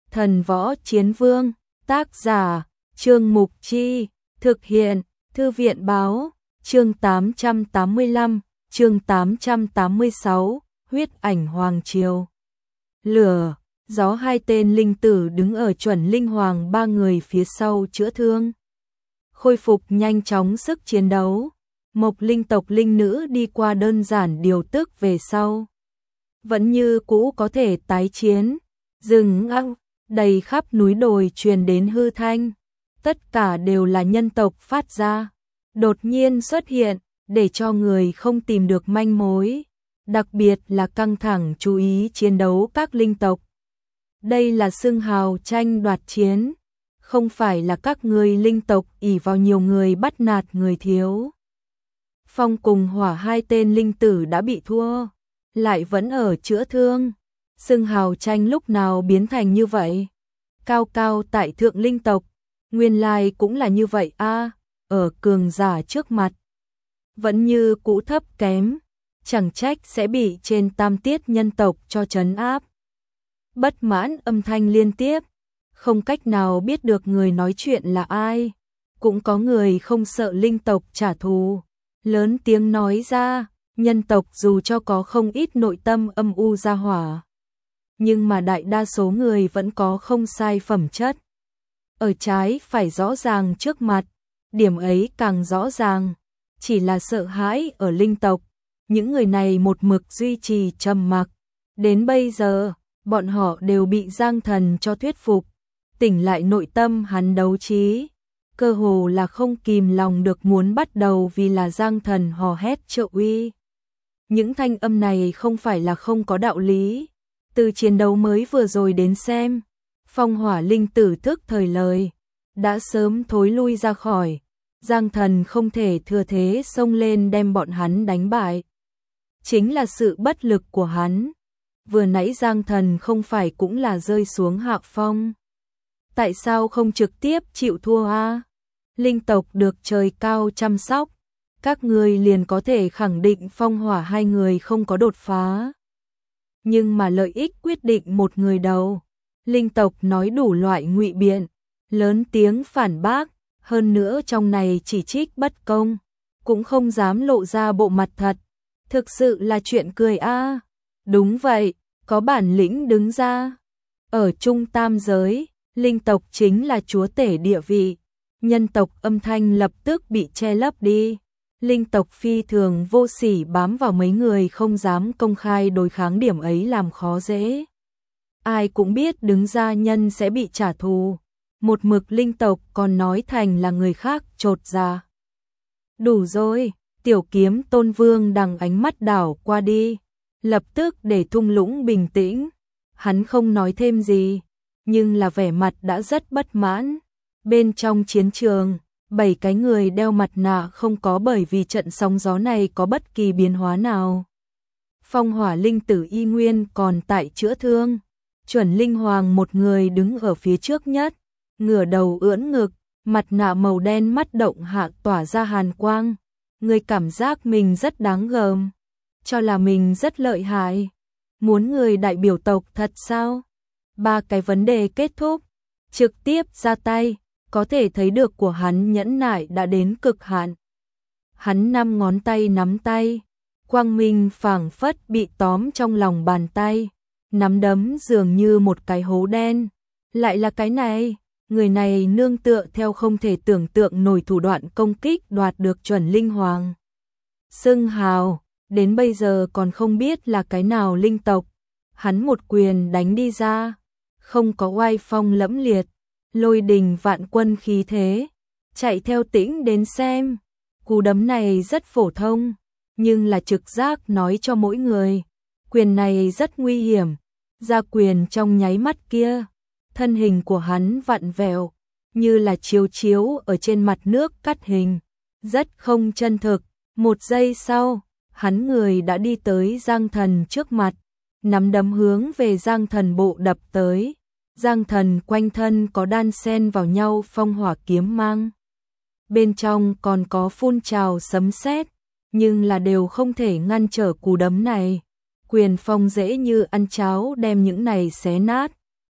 Thần võ chiến vương, tác giả, Trương Mục Chi, thực hiện, Thư viện báo, chương 885, chương 886, huyết ảnh hoàng triều. Lửa, gió. Hai tên linh tử đứng ở chuẩn linh hoàng ba người phía sau chữa thương. Khôi phục nhanh chóng sức chiến đấu. Mộc linh tộc linh nữ đi qua đơn giản điều tức về sau. Vẫn như cũ có thể tái chiến. Rừng ăng, đầy khắp núi đồi truyền đến hư thanh. Tất cả đều là nhân tộc phát ra. Đột nhiên xuất hiện, để cho người không tìm được manh mối. Đặc biệt là căng thẳng chú ý chiến đấu các linh tộc. Đây là xưng hào tranh đoạt chiến. Không phải là các người linh tộc ỷ vào nhiều người bắt nạt người thiếu. Phong cùng hỏa hai tên linh tử đã bị thua, lại vẫn ở chữa thương. Xưng hào tranh lúc nào biến thành như vậy? Cao cao tại thượng linh tộc, nguyên lai cũng là như vậy a, ở cường giả trước mặt. Vẫn như cũ thấp kém, chẳng trách sẽ bị trên tam tiết nhân tộc cho trấn áp. Bất mãn âm thanh liên tiếp, không cách nào biết được người nói chuyện là ai. Cũng có người không sợ linh tộc trả thù, lớn tiếng nói ra, nhân tộc dù cho có không ít nội tâm âm u ra hỏa, nhưng mà đại đa số người vẫn có không sai phẩm chất. Ở trái phải rõ ràng trước mặt, điểm ấy càng rõ ràng, chỉ là sợ hãi ở linh tộc. Những người này một mực duy trì trầm mặc, đến bây giờ, bọn họ đều bị Giang Thần cho thuyết phục, tỉnh lại nội tâm hắn đấu trí, cơ hồ là không kìm lòng được muốn bắt đầu vì là Giang Thần hò hét trợ uy. Những thanh âm này không phải là không có đạo lý, từ chiến đấu mới vừa rồi đến xem, phong hỏa linh tử thức thời lời, đã sớm thối lui ra khỏi, Giang Thần không thể thừa thế xông lên đem bọn hắn đánh bại. Chính là sự bất lực của hắn. Vừa nãy Giang Thần không phải cũng là rơi xuống hạ phong. Tại sao không trực tiếp chịu thua a? Linh tộc được trời cao chăm sóc, các người liền có thể khẳng định phong hỏa hai người không có đột phá. Nhưng mà lợi ích quyết định một người đầu. Linh tộc nói đủ loại ngụy biện, lớn tiếng phản bác, hơn nữa trong này chỉ trích bất công, cũng không dám lộ ra bộ mặt thật. Thực sự là chuyện cười a. Đúng vậy, có bản lĩnh đứng ra. Ở trung tam giới, linh tộc chính là chúa tể địa vị. Nhân tộc âm thanh lập tức bị che lấp đi. Linh tộc phi thường vô sỉ bám vào mấy người không dám công khai đối kháng, điểm ấy làm khó dễ. Ai cũng biết đứng ra nhân sẽ bị trả thù. Một mực linh tộc còn nói thành là người khác chột dạ. Đủ rồi. Tiểu kiếm tôn vương đằng ánh mắt đảo qua đi, lập tức để thung lũng bình tĩnh. Hắn không nói thêm gì, nhưng là vẻ mặt đã rất bất mãn. Bên trong chiến trường, 7 cái người đeo mặt nạ không có bởi vì trận sóng gió này có bất kỳ biến hóa nào. Phong hỏa linh tử y nguyên còn tại chữa thương. Chuẩn linh hoàng một người đứng ở phía trước nhất, ngửa đầu ưỡn ngực, mặt nạ màu đen mắt động hạ tỏa ra hàn quang. Người cảm giác mình rất đáng gờm, cho là mình rất lợi hại. Muốn người đại biểu tộc thật sao? 3 cái vấn đề kết thúc, trực tiếp ra tay, có thể thấy được của hắn nhẫn nại đã đến cực hạn. Hắn 5 ngón tay nắm tay, quang minh phảng phất bị tóm trong lòng bàn tay, nắm đấm dường như một cái hố đen. Lại là cái này. Người này nương tựa theo không thể tưởng tượng nổi thủ đoạn công kích đoạt được chuẩn linh hoàng. Xưng hào, đến bây giờ còn không biết là cái nào linh tộc. Hắn một quyền đánh đi ra, không có oai phong lẫm liệt, lôi đình vạn quân khí thế. Chạy theo tĩnh đến xem, cú đấm này rất phổ thông, nhưng là trực giác nói cho mỗi người. Quyền này rất nguy hiểm, ra quyền trong nháy mắt kia. Thân hình của hắn vặn vẹo, như là chiếu chiếu ở trên mặt nước cắt hình, rất không chân thực. Một giây sau, hắn người đã đi tới Giang Thần trước mặt, nắm đấm hướng về Giang Thần bộ đập tới. Giang Thần quanh thân có đan xen vào nhau phong hỏa kiếm mang. Bên trong còn có phun trào sấm sét, nhưng là đều không thể ngăn trở cú đấm này. Quyền phong dễ như ăn cháo đem những này xé nát.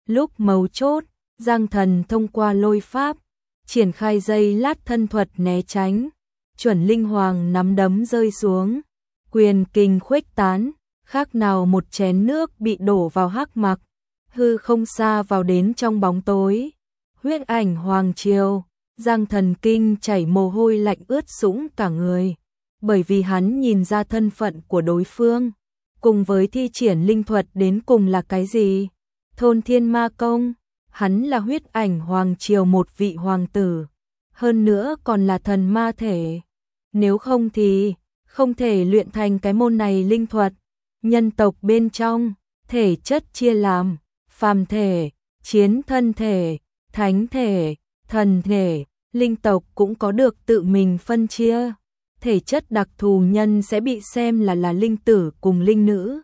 Lúc mấu chốt, Giang Thần thông qua lôi pháp, triển khai dây lát thân thuật né tránh, chuẩn linh hoàng nắm đấm rơi xuống, quyền kình khuếch tán, khác nào một chén nước bị đổ vào hắc mặc, hư không xa vào đến trong bóng tối. Huyết ảnh hoàng triều, Giang Thần kinh chảy mồ hôi lạnh ướt sũng cả người, bởi vì hắn nhìn ra thân phận của đối phương, cùng với thi triển linh thuật đến cùng là cái gì? Thôn Thiên Ma Công, hắn là huyết ảnh hoàng triều một vị hoàng tử, hơn nữa còn là thần ma thể. Nếu không thì không thể luyện thành cái môn này linh thuật. Nhân tộc bên trong, thể chất chia làm phàm thể, chiến thân thể, thánh thể, thần thể, linh tộc cũng có được tự mình phân chia. Thể chất đặc thù nhân sẽ bị xem là linh tử cùng linh nữ.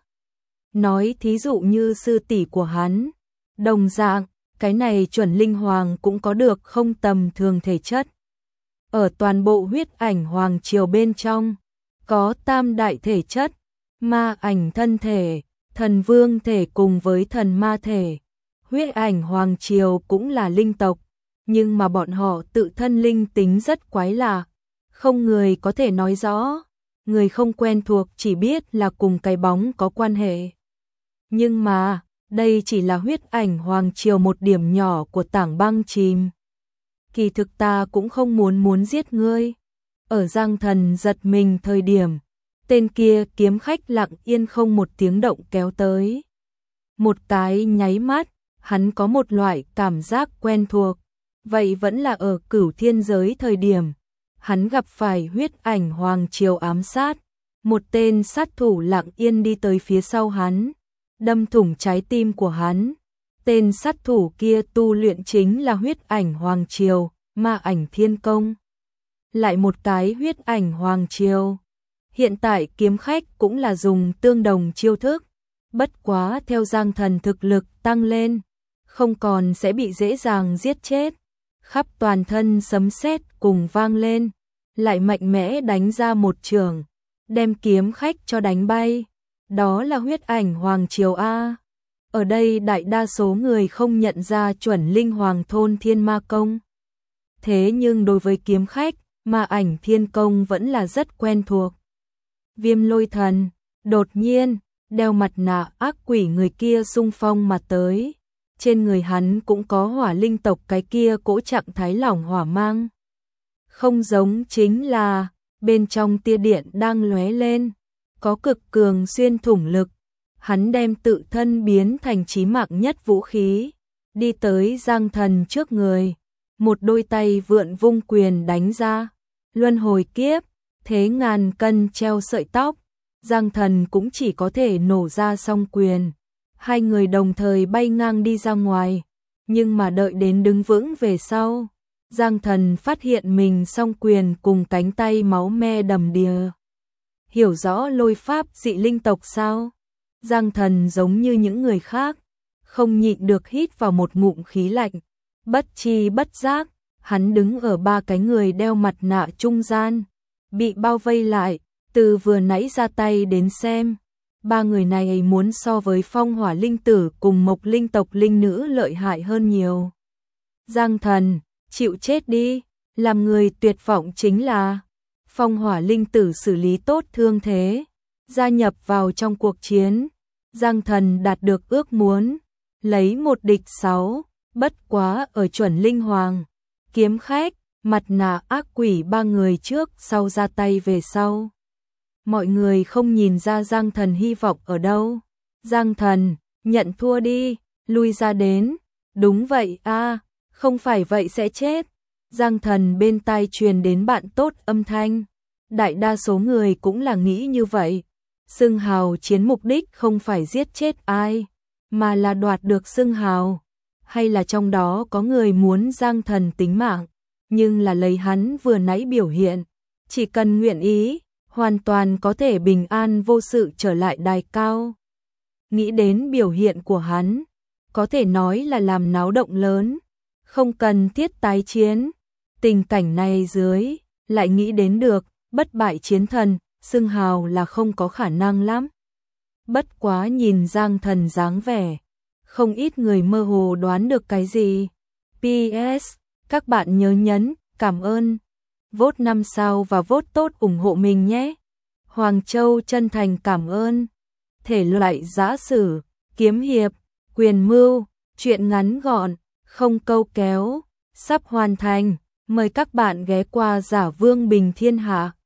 Nói thí dụ như sư tỷ của hắn, đồng dạng, cái này chuẩn linh hoàng cũng có được không tầm thường thể chất. Ở toàn bộ huyết ảnh hoàng triều bên trong, có tam đại thể chất, ma ảnh thân thể, thần vương thể cùng với thần ma thể. Huyết ảnh hoàng triều cũng là linh tộc, nhưng mà bọn họ tự thân linh tính rất quái lạ, không người có thể nói rõ, người không quen thuộc chỉ biết là cùng cái bóng có quan hệ. Nhưng mà, đây chỉ là huyết ảnh hoàng triều một điểm nhỏ của tảng băng chìm. Kỳ thực ta cũng không muốn giết ngươi. Ở Giang Thần giật mình thời điểm, tên kia kiếm khách lặng yên không một tiếng động kéo tới. Một cái nháy mắt, hắn có một loại cảm giác quen thuộc. Vậy vẫn là ở Cửu Thiên giới thời điểm, hắn gặp phải huyết ảnh hoàng triều ám sát. Một tên sát thủ lặng yên đi tới phía sau hắn, đâm thủng trái tim của hắn. Tên sát thủ kia tu luyện chính là huyết ảnh hoàng triều, ma ảnh thiên công. Lại một cái huyết ảnh hoàng triều. Hiện tại kiếm khách cũng là dùng tương đồng chiêu thức. Bất quá theo Giang Thần thực lực tăng lên, không còn sẽ bị dễ dàng giết chết. Khắp toàn thân sấm sét cùng vang lên, lại mạnh mẽ đánh ra một trường, đem kiếm khách cho đánh bay. Đó là huyết ảnh hoàng triều A. Ở đây đại đa số người không nhận ra chuẩn linh hoàng thôn thiên ma công. Thế nhưng đối với kiếm khách, ma ảnh thiên công vẫn là rất quen thuộc. Viêm lôi thần, đột nhiên, đeo mặt nạ ác quỷ người kia xung phong mà tới. Trên người hắn cũng có hỏa linh tộc cái kia cỗ trạng thái lỏng hỏa mang. Không giống chính là, bên trong tia điện đang lóe lên, có cực cường xuyên thủng lực. Hắn đem tự thân biến thành chí mạng nhất vũ khí, đi tới Giang Thần trước người. Một đôi tay vượn vung quyền đánh ra, luân hồi kiếp, thế ngàn cân treo sợi tóc. Giang Thần cũng chỉ có thể nổ ra song quyền. Hai người đồng thời bay ngang đi ra ngoài, nhưng mà đợi đến đứng vững về sau, Giang Thần phát hiện mình song quyền cùng cánh tay máu me đầm đìa. Hiểu rõ lôi pháp dị linh tộc sao? Giang Thần giống như những người khác, không nhịn được hít vào một ngụm khí lạnh. Bất chi bất giác, hắn đứng ở ba cái người đeo mặt nạ trung gian, bị bao vây lại. Từ vừa nãy ra tay đến xem, ba người này muốn so với phong hỏa linh tử cùng mộc linh tộc linh nữ lợi hại hơn nhiều. Giang Thần, chịu chết đi, làm người tuyệt vọng chính là phong hỏa linh tử xử lý tốt thương thế, gia nhập vào trong cuộc chiến. Giang Thần đạt được ước muốn, lấy một địch 6, bất quá ở chuẩn linh hoàng, kiếm khách, mặt nạ ác quỷ ba người trước sau ra tay về sau. Mọi người không nhìn ra Giang Thần hy vọng ở đâu. Giang Thần, nhận thua đi, lui ra đến. Đúng vậy a, không phải vậy sẽ chết. Giang Thần bên tai truyền đến bạn tốt âm thanh. Đại đa số người cũng là nghĩ như vậy. Xưng hào chiến mục đích không phải giết chết ai, mà là đoạt được xưng hào. Hay là trong đó có người muốn Giang Thần tính mạng, nhưng là lấy hắn vừa nãy biểu hiện, chỉ cần nguyện ý, hoàn toàn có thể bình an vô sự trở lại đài cao. Nghĩ đến biểu hiện của hắn, có thể nói là làm náo động lớn, không cần thiết tái chiến. Tình cảnh này dưới, lại nghĩ đến được, bất bại chiến thần, xưng hào là không có khả năng lắm. Bất quá nhìn Giang Thần dáng vẻ, không ít người mơ hồ đoán được cái gì. PS, các bạn nhớ nhấn cảm ơn, vote 5 sao và vote tốt ủng hộ mình nhé. Hoàng Châu chân thành cảm ơn. Thể loại giã sử, kiếm hiệp, quyền mưu, truyện ngắn gọn, không câu kéo, sắp hoàn thành. Mời các bạn ghé qua Giả Vương Bình Thiên Hạ.